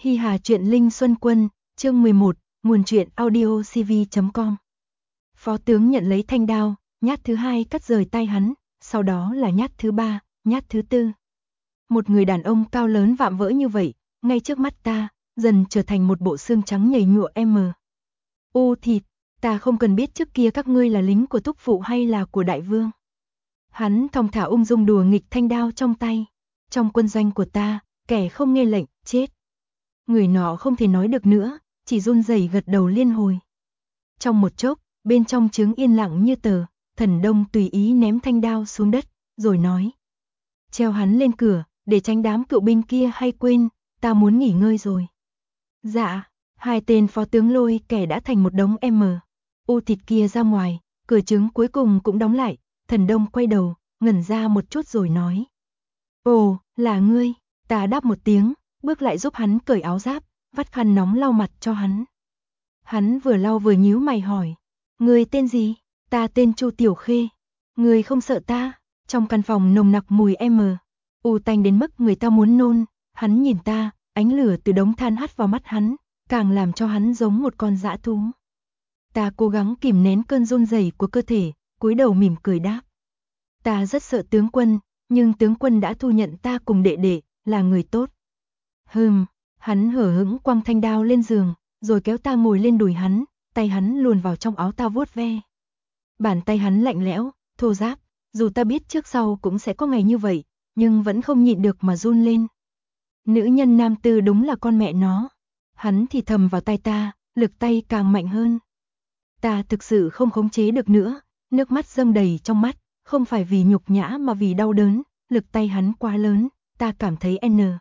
Hi Hà truyện Linh Xuân Quân, chương 11, nguồn truyện audiocv.com. Phó tướng nhận lấy thanh đao, nhát thứ hai cắt rời tay hắn, sau đó là nhát thứ ba, nhát thứ tư. Một người đàn ông cao lớn vạm vỡ như vậy, ngay trước mắt ta, dần trở thành một bộ xương trắng nhầy nhụa thịt, ta không cần biết trước kia các ngươi là lính của thúc phụ hay là của đại vương. Hắn thong thả ung dung đùa nghịch thanh đao trong tay. Trong quân doanh của ta, kẻ không nghe lệnh, chết. Người nọ không thể nói được nữa, chỉ run rẩy gật đầu liên hồi. Trong một chốc, bên trong trướng yên lặng như tờ, Thần Đông tùy ý ném thanh đao xuống đất, rồi nói. Treo hắn lên cửa, để tránh đám cựu binh kia hay quên, ta muốn nghỉ ngơi rồi. Dạ, hai tên phó tướng lôi kẻ đã thành một đống thịt kia ra ngoài, cửa trướng cuối cùng cũng đóng lại, Thần Đông quay đầu, ngẩn ra một chút rồi nói. Ồ, là ngươi, ta đáp một tiếng, bước lại giúp hắn cởi áo giáp, vắt khăn nóng lau mặt cho hắn. Hắn vừa lau vừa nhíu mày hỏi, ngươi tên gì? Ta tên Chu Tiểu Khê. Ngươi không sợ ta? Trong căn phòng nồng nặc mùi tanh đến mức người ta muốn nôn. Hắn nhìn ta, ánh lửa từ đống than hắt vào mắt hắn, càng làm cho hắn giống một con dã thú. Ta cố gắng kìm nén cơn run rẩy của cơ thể, cúi đầu mỉm cười đáp. Ta rất sợ tướng quân, nhưng tướng quân đã thu nhận ta cùng đệ đệ, là người tốt. Hắn hở hững quăng thanh đao lên giường, rồi kéo ta ngồi lên đùi hắn, tay hắn luồn vào trong áo ta vuốt ve. Bàn tay hắn lạnh lẽo, thô ráp, dù ta biết trước sau cũng sẽ có ngày như vậy, nhưng vẫn không nhịn được mà run lên. Nữ nhân nam tư đúng là con mẹ nó. Hắn thì thầm vào tai ta, lực tay càng mạnh hơn. Ta thực sự không khống chế được nữa, nước mắt dâng đầy trong mắt, không phải vì nhục nhã mà vì đau đớn, lực tay hắn quá lớn, ta cảm thấy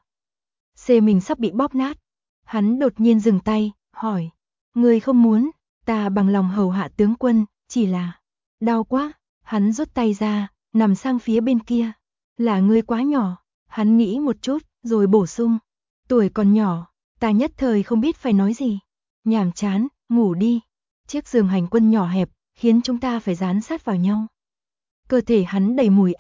mình sắp bị bóp nát. Hắn đột nhiên dừng tay, hỏi, ngươi không muốn, ta bằng lòng hầu hạ tướng quân, chỉ là, đau quá. Hắn rút tay ra, nằm sang phía bên kia, là ngươi quá nhỏ. Hắn nghĩ một chút, rồi bổ sung, tuổi còn nhỏ. Ta nhất thời không biết phải nói gì. Nhàm chán, ngủ đi. Chiếc giường hành quân nhỏ hẹp, khiến chúng ta phải dán sát vào nhau. Cơ thể hắn đầy mùi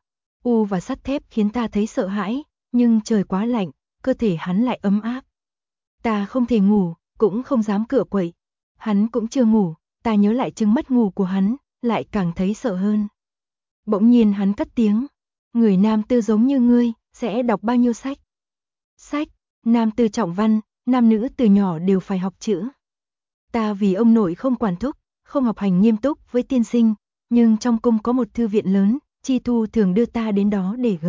và sắt thép khiến ta thấy sợ hãi, nhưng trời quá lạnh, cơ thể hắn lại ấm áp. Ta không thể ngủ, cũng không dám cựa quậy. Hắn cũng chưa ngủ, ta nhớ lại chứng mất ngủ của hắn, lại càng thấy sợ hơn. Bỗng nhiên hắn cất tiếng, người nam tư giống như ngươi, sẽ đọc bao nhiêu sách? Sách, nam tư trọng văn, nam nữ từ nhỏ đều phải học chữ. Ta vì ông nội không quản thúc, không học hành nghiêm túc với tiên sinh, nhưng trong cung có một thư viện lớn, Chi Thu thường đưa ta đến đó để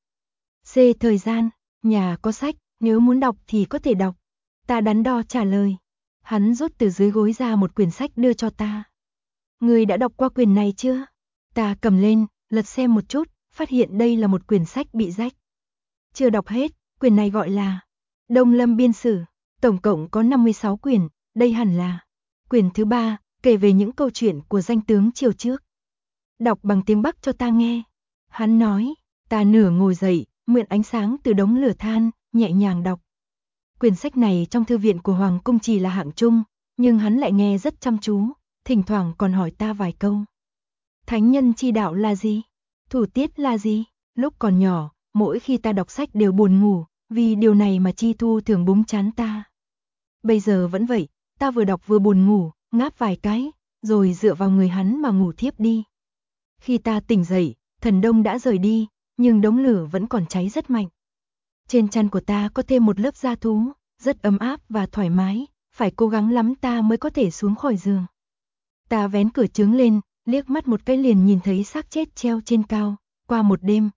thời gian, nhà có sách, nếu muốn đọc thì có thể đọc. Ta đắn đo trả lời. Hắn rút từ dưới gối ra một quyển sách đưa cho ta. Ngươi đã đọc qua quyển này chưa? Ta cầm lên, lật xem một chút, phát hiện đây là một quyển sách bị rách. Chưa đọc hết, quyển này gọi là Đông Lâm Biên Sử, tổng cộng có 56 quyển, đây hẳn là quyển thứ 3, kể về những câu chuyện của danh tướng triều trước. Đọc bằng tiếng Bắc cho ta nghe. Hắn nói, ta nửa ngồi dậy, mượn ánh sáng từ đống lửa than, nhẹ nhàng đọc. Quyển sách này trong thư viện của Hoàng cung chỉ là hạng trung, nhưng hắn lại nghe rất chăm chú, thỉnh thoảng còn hỏi ta vài câu. Thánh nhân chi đạo là gì? Thủ tiết là gì? Lúc còn nhỏ, mỗi khi ta đọc sách đều buồn ngủ, vì điều này mà Chi Thu thường búng trán ta. Bây giờ vẫn vậy, ta vừa đọc vừa buồn ngủ, ngáp vài cái, rồi dựa vào người hắn mà ngủ thiếp đi. Khi ta tỉnh dậy, Thần Đông đã rời đi, nhưng đống lửa vẫn còn cháy rất mạnh. Trên trán của ta có thêm một lớp da thú, rất ấm áp và thoải mái, phải cố gắng lắm ta mới có thể xuống khỏi giường. Ta vén cửa trướng lên, liếc mắt một cái liền nhìn thấy xác chết treo trên cao, qua một đêm,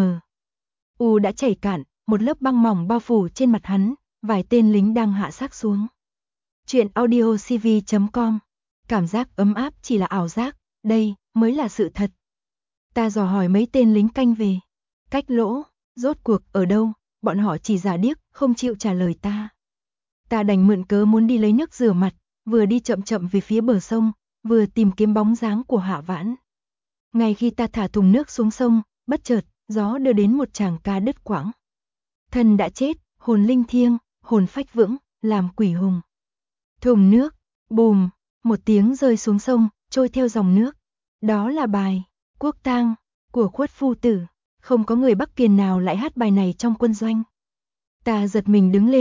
đã chảy cạn, một lớp băng mỏng bao phủ trên mặt hắn, vài tên lính đang hạ xác xuống. Chuyện audiocv.com. Cảm giác ấm áp chỉ là ảo giác, đây mới là sự thật. Ta dò hỏi mấy tên lính canh về. Cách lỗ, rốt cuộc ở đâu, bọn họ chỉ giả điếc, không chịu trả lời ta. Ta đành mượn cớ muốn đi lấy nước rửa mặt, vừa đi chậm chậm về phía bờ sông, vừa tìm kiếm bóng dáng của Hạ Vãn. Ngay khi ta thả thùng nước xuống sông, bất chợt, gió đưa đến một chàng ca đứt quãng. Thân đã chết, hồn linh thiêng, hồn phách vững, làm quỷ hùng. Thùng nước, bùm, một tiếng rơi xuống sông, trôi theo dòng nước. Đó là bài Quốc tang của Khuất Phu Tử. Không có người Bắc Kiền nào lại hát bài này trong quân doanh. Ta giật mình đứng lên,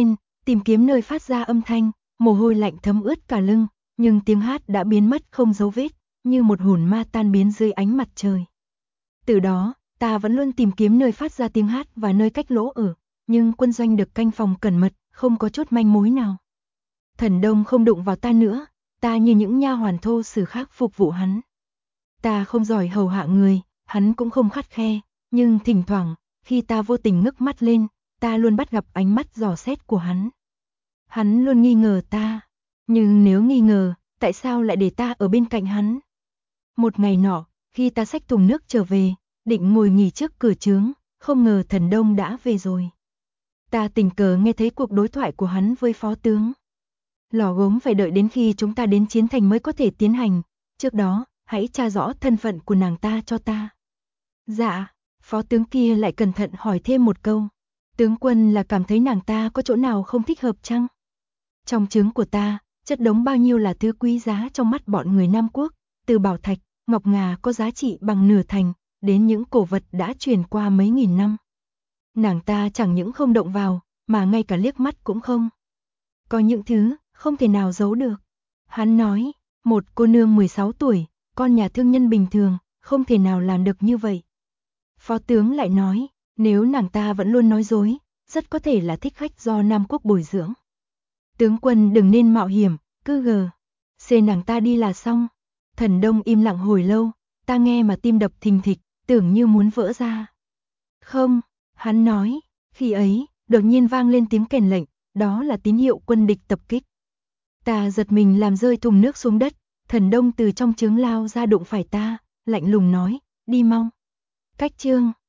tìm kiếm nơi phát ra âm thanh, mồ hôi lạnh thấm ướt cả lưng, nhưng tiếng hát đã biến mất không dấu vết, như một hồn ma tan biến dưới ánh mặt trời. Từ đó, ta vẫn luôn tìm kiếm nơi phát ra tiếng hát và nơi cách lỗ ở, nhưng quân doanh được canh phòng cẩn mật, không có chút manh mối nào. Thần Đông không đụng vào ta nữa, ta như những nha hoàn thô sử khác phục vụ hắn. Ta không giỏi hầu hạ người, hắn cũng không khắt khe, nhưng thỉnh thoảng, khi ta vô tình ngước mắt lên, ta luôn bắt gặp ánh mắt dò xét của hắn. Hắn luôn nghi ngờ ta, nhưng nếu nghi ngờ, tại sao lại để ta ở bên cạnh hắn? Một ngày nọ, khi ta xách thùng nước trở về, định ngồi nghỉ trước cửa trướng, không ngờ Thần Đông đã về rồi. Ta tình cờ nghe thấy cuộc đối thoại của hắn với phó tướng. Lò gốm phải đợi đến khi chúng ta đến chiến thành mới có thể tiến hành, trước đó, hãy tra rõ thân phận của nàng ta cho ta. Dạ, phó tướng kia lại cẩn thận hỏi thêm một câu. Tướng quân là cảm thấy nàng ta có chỗ nào không thích hợp chăng? Trong trướng của ta, chất đống bao nhiêu là thứ quý giá trong mắt bọn người Nam Quốc, từ bảo thạch, ngọc ngà có giá trị bằng nửa thành, đến những cổ vật đã truyền qua mấy nghìn năm. Nàng ta chẳng những không động vào, mà ngay cả liếc mắt cũng không. Có những thứ, không thể nào giấu được. Hắn nói, một cô nương 16 tuổi, con nhà thương nhân bình thường, không thể nào làm được như vậy. Phó tướng lại nói, nếu nàng ta vẫn luôn nói dối, rất có thể là thích khách do Nam Quốc bồi dưỡng. Tướng quân đừng nên mạo hiểm, cứ xê nàng ta đi là xong. Thần Đông im lặng hồi lâu, ta nghe mà tim đập thình thịch, tưởng như muốn vỡ ra. Không, hắn nói, khi ấy, đột nhiên vang lên tiếng kèn lệnh, đó là tín hiệu quân địch tập kích. Ta giật mình làm rơi thùng nước xuống đất, Thần Đông từ trong trướng lao ra đụng phải ta, lạnh lùng nói, đi mau. Cách chương